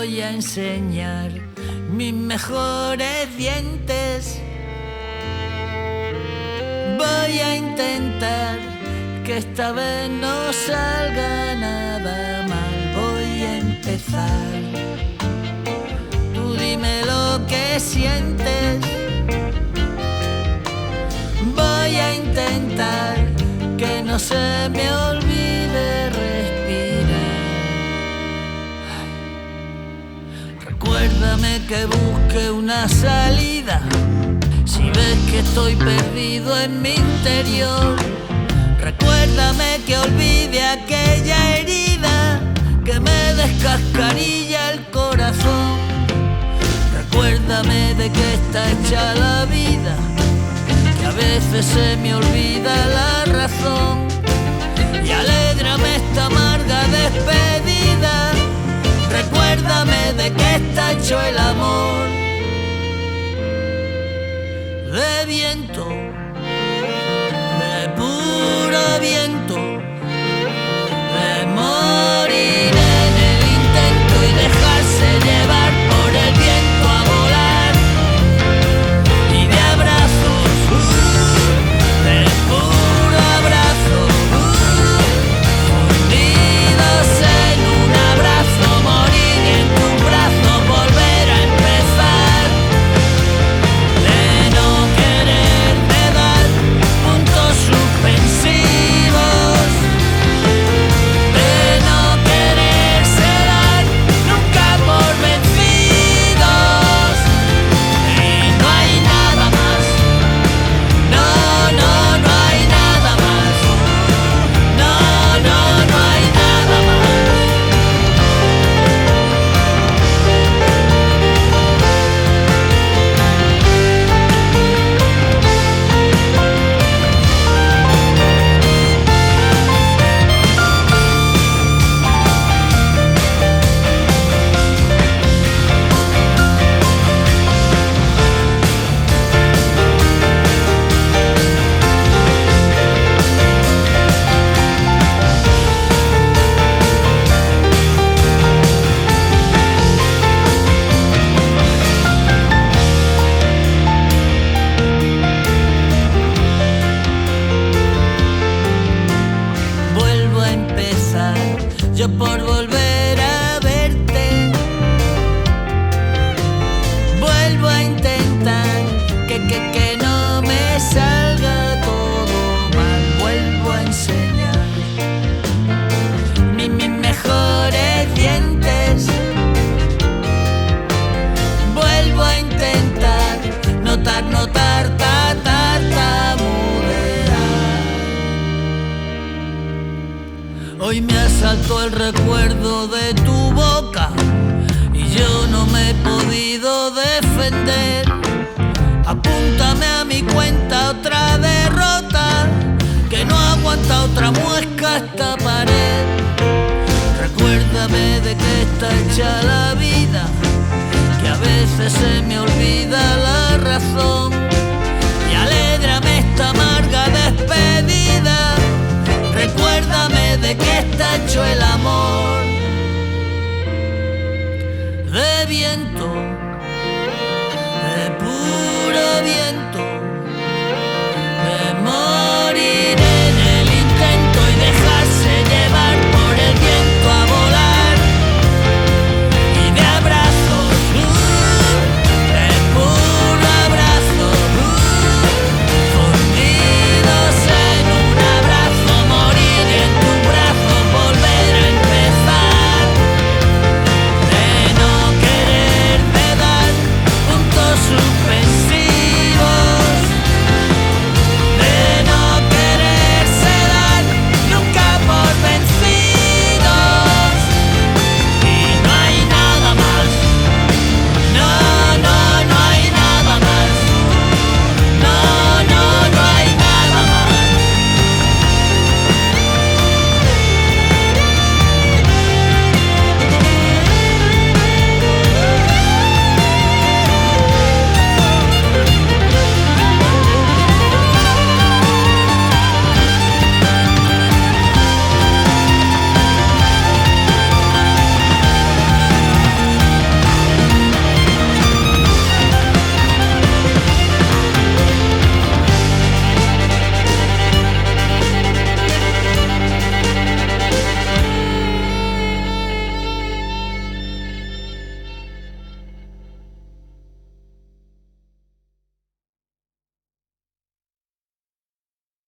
voy a enseñar mis mejores dientes. Voy a intentar que esta vez no salga nada mal. Voy a empezar. Tú dime lo que sientes. Voy a intentar que no se me olvide respirar. Recuérdame que busque una salida. Si ves que estoy perdido en mi interior, recuérdame que olvide aquella herida que me descascarilla el corazón. Recuérdame de qué está hecha la vida, que a veces se me olvida la razón. Y alégrame esta amarga despedida. Recuérdame de qué está hecho el amor. De viento, de puro viento, de morir en el intento y dejarse llevar por el viento a volar. Y de abrazos, de puro abrazo, unidos en un abrazo, morir y en tu brazo volver a empezar. De no querer de dar puntos suspensivos, de no quererse dar nunca por vencidos. Y no hay nada más, no, no, no hay nada más, no, no, no hay nada más. Vuelvo a empezar, yo por volver a verte. Vuelvo a intentar que no me salga todo mal. Vuelvo a enseñar mis mejores dientes. Vuelvo a intentar notar, tartamudear. Hoy me asaltó el recuerdo de tu boca y yo no me he podido defender. Apúntame a mi cuenta otra derrota, que no aguanta otra muesca esta pared. Recuérdame de qué está hecha la vida, que a veces se me olvida la razón. Y alégrame esta amarga despedida. Recuérdame de qué está hecho el amor. De viento, de puro viento,